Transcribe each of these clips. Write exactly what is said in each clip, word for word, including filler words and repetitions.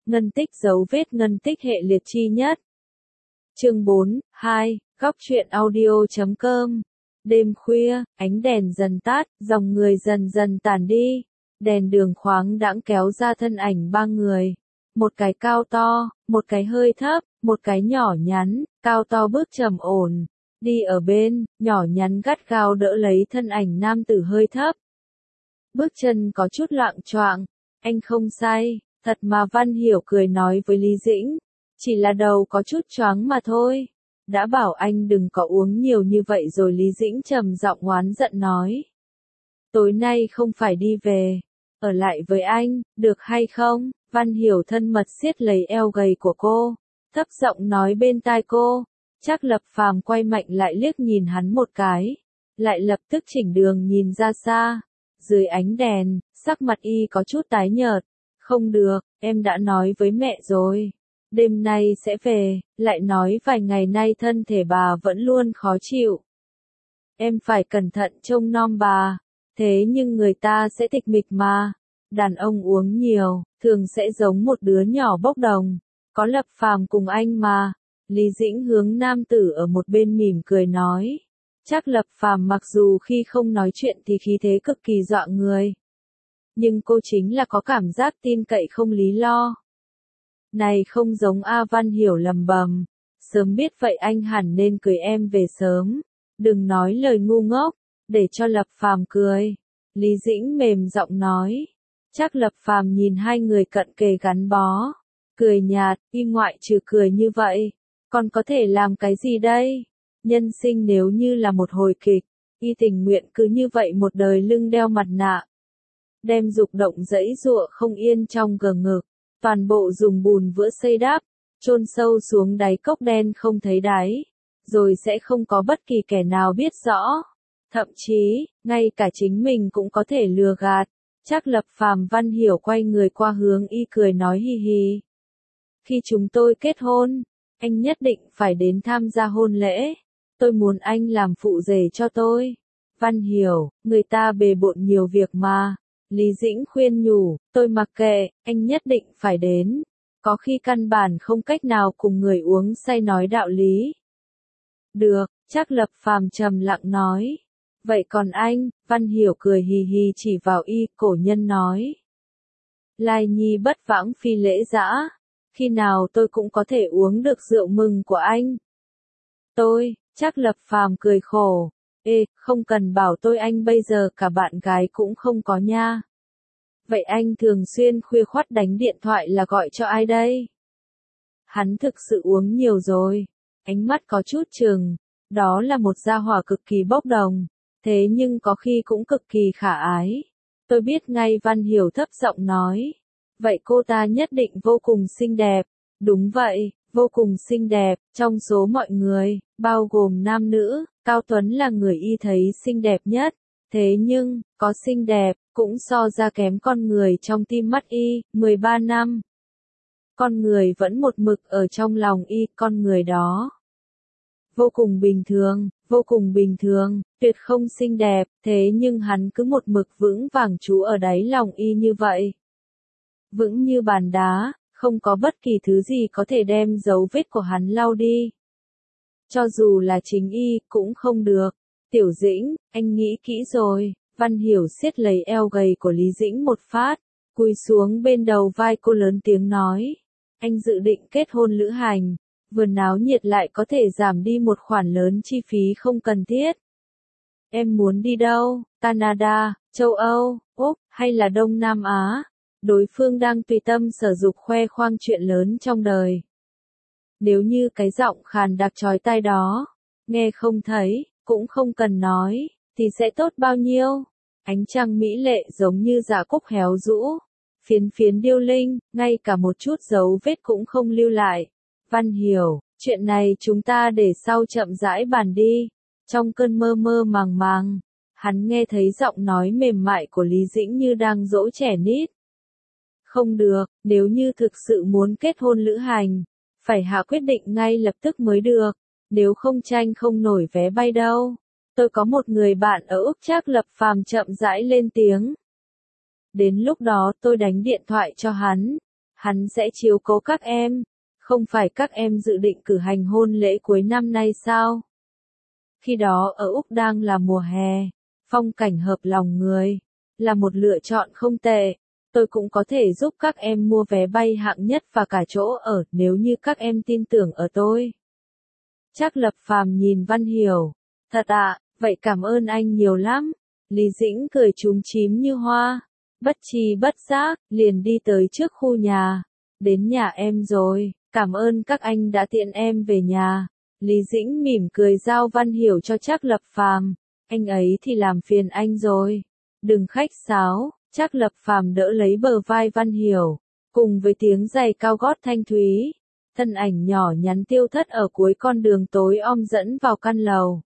ngân tích dấu vết ngân tích hệ liệt chi nhất. Chương bốn, hai, góc truyện audio chấm com. Đêm khuya, ánh đèn dần tắt, dòng người dần dần tàn đi. Đèn đường khoáng đãng kéo ra thân ảnh ba người. Một cái cao to, một cái hơi thấp, một cái nhỏ nhắn, cao to bước trầm ổn. Đi ở bên, nhỏ nhắn gắt gao đỡ lấy thân ảnh nam tử hơi thấp. Bước chân có chút loạng choạng. Anh không say, thật mà Văn Hiểu cười nói với Lý Dĩnh. Chỉ là đầu có chút choáng mà thôi. Đã bảo anh đừng có uống nhiều như vậy rồi, Lý Dĩnh trầm giọng oán giận nói. Tối nay không phải đi về, ở lại với anh, được hay không? Văn Hiểu thân mật siết lấy eo gầy của cô, thấp giọng nói bên tai cô. Trác Lập Phàm quay mạnh lại liếc nhìn hắn một cái, lại lập tức chỉnh đường nhìn ra xa. Dưới ánh đèn, sắc mặt y có chút tái nhợt. Không được, em đã nói với mẹ rồi. Đêm nay sẽ về, lại nói vài ngày nay thân thể bà vẫn luôn khó chịu. Em phải cẩn thận trông nom bà. Thế nhưng người ta sẽ tịch mịch mà. Đàn ông uống nhiều, thường sẽ giống một đứa nhỏ bốc đồng. Có Lập Phàm cùng anh mà. Lý Dĩnh hướng nam tử ở một bên mỉm cười nói. Trác Lập Phàm mặc dù khi không nói chuyện thì khí thế cực kỳ dọa người. Nhưng cô chính là có cảm giác tin cậy không lý lo. Này không giống A. Văn Hiểu lầm bầm. Sớm biết vậy anh hẳn nên cười em về sớm. Đừng nói lời ngu ngốc, để cho Lập Phàm cười. Lý Dĩnh mềm giọng nói. Trác Lập Phàm nhìn hai người cận kề gắn bó. Cười nhạt, y ngoại trừ cười như vậy. Còn có thể làm cái gì đây? Nhân sinh nếu như là một hồi kịch, y tình nguyện cứ như vậy một đời lưng đeo mặt nạ. Đem dục động dẫy giụa không yên trong gờ ngực, toàn bộ dùng bùn vữa xây đắp, chôn sâu xuống đáy cốc đen không thấy đáy, rồi sẽ không có bất kỳ kẻ nào biết rõ. Thậm chí, ngay cả chính mình cũng có thể lừa gạt. Trác Lập Phàm Văn Hiểu quay người qua hướng y cười nói hi hi. Khi chúng tôi kết hôn, anh nhất định phải đến tham gia hôn lễ. Tôi muốn anh làm phụ rể cho tôi. Văn Hiểu, người ta bề bộn nhiều việc mà. Lý Dĩnh khuyên nhủ, tôi mặc kệ, anh nhất định phải đến. Có khi căn bản không cách nào cùng người uống say nói đạo lý. Được, Trác Lập Phàm trầm lặng nói. Vậy còn anh? Văn Hiểu cười hì hì chỉ vào y, cổ nhân nói. Lai nhi bất vãng phi lễ dã. Khi nào tôi cũng có thể uống được rượu mừng của anh. Tôi, Trác Lập Phàm cười khổ. Ê, không cần bảo tôi, anh bây giờ cả bạn gái cũng không có nha. Vậy anh thường xuyên khuya khoắt đánh điện thoại là gọi cho ai đây? Hắn thực sự uống nhiều rồi. Ánh mắt có chút chừng. Đó là một gia hỏa cực kỳ bốc đồng. Thế nhưng có khi cũng cực kỳ khả ái. Tôi biết ngay, Văn Hiểu thấp giọng nói. Vậy cô ta nhất định vô cùng xinh đẹp. Đúng vậy, vô cùng xinh đẹp. Trong số mọi người, bao gồm nam nữ, Cao Tuấn là người y thấy xinh đẹp nhất. Thế nhưng, có xinh đẹp, cũng so ra kém con người trong tim mắt y. mười ba năm. Con người vẫn một mực ở trong lòng y, con người đó. Vô cùng bình thường, vô cùng bình thường, tuyệt không xinh đẹp, thế nhưng hắn cứ một mực vững vàng trú ở đáy lòng y như vậy. Vững như bàn đá, không có bất kỳ thứ gì có thể đem dấu vết của hắn lau đi. Cho dù là chính y, cũng không được. Tiểu Dĩnh, anh nghĩ kỹ rồi. Văn Hiểu siết lấy eo gầy của Lý Dĩnh một phát, cúi xuống bên đầu vai cô lớn tiếng nói. Anh dự định kết hôn lữ hành, vừa náo nhiệt lại có thể giảm đi một khoản lớn chi phí không cần thiết. Em muốn đi đâu? Canada, châu Âu, Úc, hay là Đông Nam Á? Đối phương đang tùy tâm sở dục khoe khoang chuyện lớn trong đời. Nếu như cái giọng khàn đặc chói tai đó, nghe không thấy, cũng không cần nói, thì sẽ tốt bao nhiêu. Ánh trăng mỹ lệ giống như dạ cúc héo rũ, phiến phiến điêu linh, ngay cả một chút dấu vết cũng không lưu lại. Văn Hiểu, chuyện này chúng ta để sau chậm rãi bàn đi. Trong cơn mơ mơ màng màng, hắn nghe thấy giọng nói mềm mại của Lý Dĩnh như đang dỗ trẻ nít. Không được, nếu như thực sự muốn kết hôn lữ hành, phải hạ quyết định ngay lập tức mới được, nếu không tranh không nổi vé bay đâu. Tôi có một người bạn ở Úc. Trác Lập Phàm chậm rãi lên tiếng. Đến lúc đó tôi đánh điện thoại cho hắn, hắn sẽ chiếu cố các em. Không phải các em dự định cử hành hôn lễ cuối năm nay sao? Khi đó ở Úc đang là mùa hè, phong cảnh hợp lòng người, là một lựa chọn không tệ. Tôi cũng có thể giúp các em mua vé bay hạng nhất và cả chỗ ở nếu như các em tin tưởng ở tôi. Trác Lập Phàm nhìn Văn Hiểu. Thật ạ, vậy cảm ơn anh nhiều lắm. Lý Dĩnh cười chúm chím như hoa. Bất tri bất giác, liền đi tới trước khu nhà. Đến nhà em rồi, cảm ơn các anh đã tiện em về nhà. Lý Dĩnh mỉm cười giao Văn Hiểu cho Trác Lập Phàm. Anh ấy thì làm phiền anh rồi. Đừng khách sáo. Trác Lập Phàm đỡ lấy bờ vai Văn Hiểu, cùng với tiếng giày cao gót thanh thúy, thân ảnh nhỏ nhắn tiêu thất ở cuối con đường tối om dẫn vào căn lầu.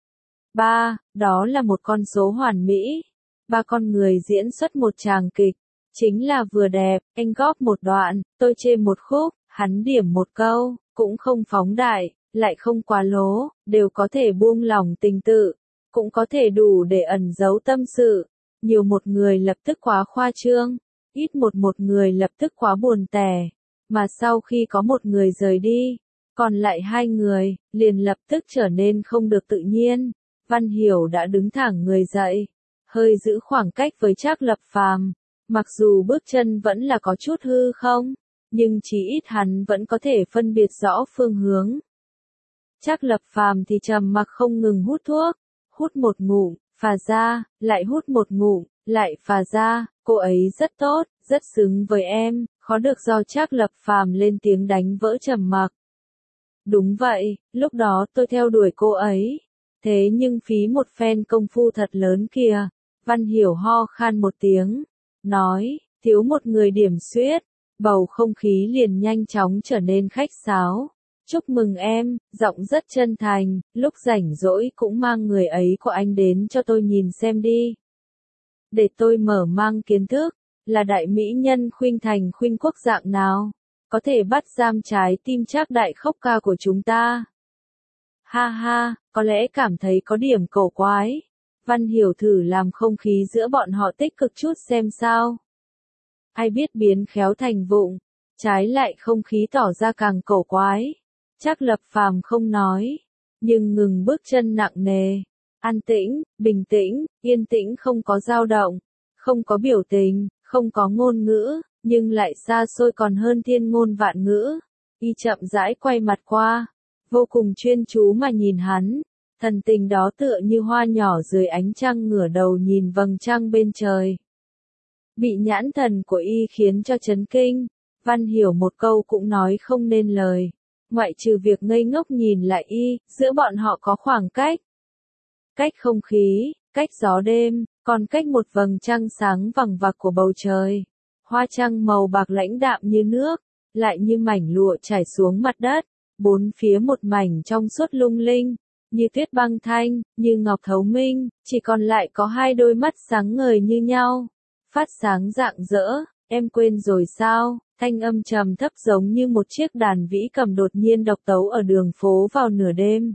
Ba, đó là một con số hoàn mỹ. Ba con người diễn xuất một tràng kịch, chính là vừa đẹp, anh góp một đoạn, tôi chê một khúc, hắn điểm một câu, cũng không phóng đại, lại không quá lố, đều có thể buông lỏng tình tự, cũng có thể đủ để ẩn giấu tâm sự. Nhiều một người lập tức quá khoa trương, ít một một người lập tức quá buồn tẻ, mà sau khi có một người rời đi, còn lại hai người, liền lập tức trở nên không được tự nhiên. Văn Hiểu đã đứng thẳng người dậy, hơi giữ khoảng cách với Trác Lập Phàm, mặc dù bước chân vẫn là có chút hư không, nhưng chí ít hắn vẫn có thể phân biệt rõ phương hướng. Trác Lập Phàm thì trầm mặc không ngừng hút thuốc, hút một ngụm, phà ra, lại hút một ngụm, lại phà ra, cô ấy rất tốt, rất xứng với em, khó được do Trác Lập Phàm lên tiếng đánh vỡ trầm mặc. Đúng vậy, lúc đó tôi theo đuổi cô ấy, thế nhưng phí một phen công phu thật lớn kìa. Văn Hiểu ho khan một tiếng, nói, thiếu một người điểm xuyết, bầu không khí liền nhanh chóng trở nên khách sáo. Chúc mừng em, giọng rất chân thành, lúc rảnh rỗi cũng mang người ấy của anh đến cho tôi nhìn xem đi. Để tôi mở mang kiến thức, là đại mỹ nhân khuynh thành khuynh quốc dạng nào, có thể bắt giam trái tim Trác đại khốc ca của chúng ta. Ha ha, có lẽ cảm thấy có điểm cổ quái. Văn Hiểu thử làm không khí giữa bọn họ tích cực chút xem sao. Ai biết biến khéo thành vụng, trái lại không khí tỏ ra càng cổ quái. Trác Lập Phàm không nói, nhưng ngừng bước chân nặng nề, an tĩnh, bình tĩnh, yên tĩnh, không có dao động, không có biểu tình, không có ngôn ngữ, nhưng lại xa xôi còn hơn thiên ngôn vạn ngữ. Y chậm rãi quay mặt qua, vô cùng chuyên chú mà nhìn hắn, thần tình đó tựa như hoa nhỏ dưới ánh trăng ngửa đầu nhìn vầng trăng bên trời. Bị nhãn thần của Y khiến cho chấn kinh, Văn Hiểu một câu cũng nói không nên lời. Ngoại trừ việc ngây ngốc nhìn lại Y, giữa bọn họ có khoảng cách. Cách không khí, cách gió đêm, còn cách một vầng trăng sáng vằng vặc của bầu trời. Hoa trăng màu bạc lãnh đạm như nước, lại như mảnh lụa trải xuống mặt đất. Bốn phía một mảnh trong suốt lung linh, như tuyết băng thanh, như ngọc thấu minh, chỉ còn lại có hai đôi mắt sáng ngời như nhau. Phát sáng rạng rỡ, em quên rồi sao? Thanh âm trầm thấp giống như một chiếc đàn vĩ cầm đột nhiên độc tấu ở đường phố vào nửa đêm.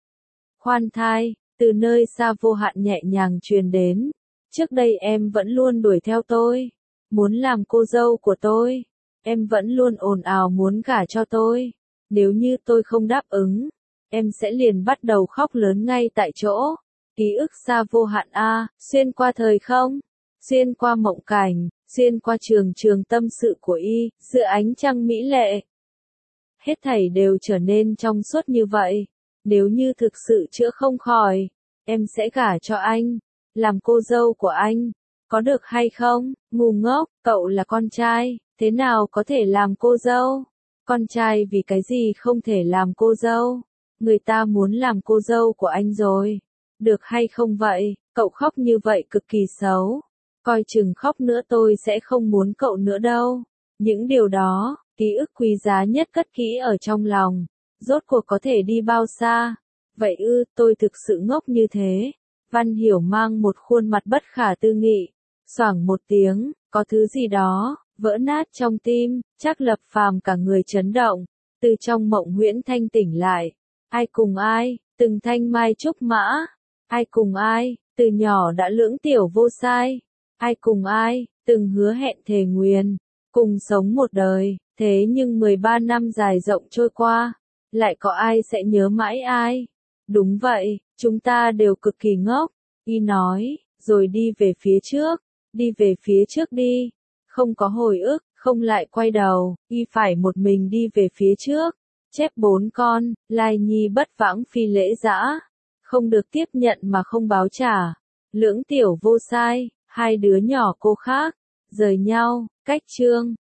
Khoan thai, từ nơi xa vô hạn nhẹ nhàng truyền đến. Trước đây em vẫn luôn đuổi theo tôi, muốn làm cô dâu của tôi. Em vẫn luôn ồn ào muốn gả cho tôi. Nếu như tôi không đáp ứng, em sẽ liền bắt đầu khóc lớn ngay tại chỗ. Ký ức xa vô hạn a, xuyên qua thời không, xuyên qua mộng cảnh, xuyên qua trường trường tâm sự của Y, giữa ánh trăng mỹ lệ. Hết thảy đều trở nên trong suốt như vậy. Nếu như thực sự chữa không khỏi, em sẽ gả cho anh, làm cô dâu của anh. Có được hay không? Ngu ngốc, cậu là con trai, thế nào có thể làm cô dâu? Con trai vì cái gì không thể làm cô dâu? Người ta muốn làm cô dâu của anh rồi. Được hay không vậy? Cậu khóc như vậy cực kỳ xấu. Coi chừng khóc nữa tôi sẽ không muốn cậu nữa đâu. Những điều đó, ký ức quý giá nhất cất kỹ ở trong lòng. Rốt cuộc có thể đi bao xa? Vậy ư, tôi thực sự ngốc như thế. Văn Hiểu mang một khuôn mặt bất khả tư nghị. Xoảng một tiếng, có thứ gì đó vỡ nát trong tim. Trác Lập Phàm cả người chấn động, từ trong mộng huyễn thanh tỉnh lại. Ai cùng ai, từng thanh mai trúc mã. Ai cùng ai, từ nhỏ đã lưỡng tiểu vô sai. Ai cùng ai, từng hứa hẹn thề nguyền. cùng sống một đời, thế nhưng mười ba năm dài rộng trôi qua, lại có ai sẽ nhớ mãi ai? Đúng vậy, chúng ta đều cực kỳ ngốc, y nói, rồi đi về phía trước, đi về phía trước đi, không có hồi ức, không lại quay đầu, y phải một mình đi về phía trước. Chép bốn con, Lai Nhi bất vãng phi lễ dã, không được tiếp nhận mà không báo trả. Lưỡng tiểu vô sai, hai đứa nhỏ cô khác, rời nhau, cách chương.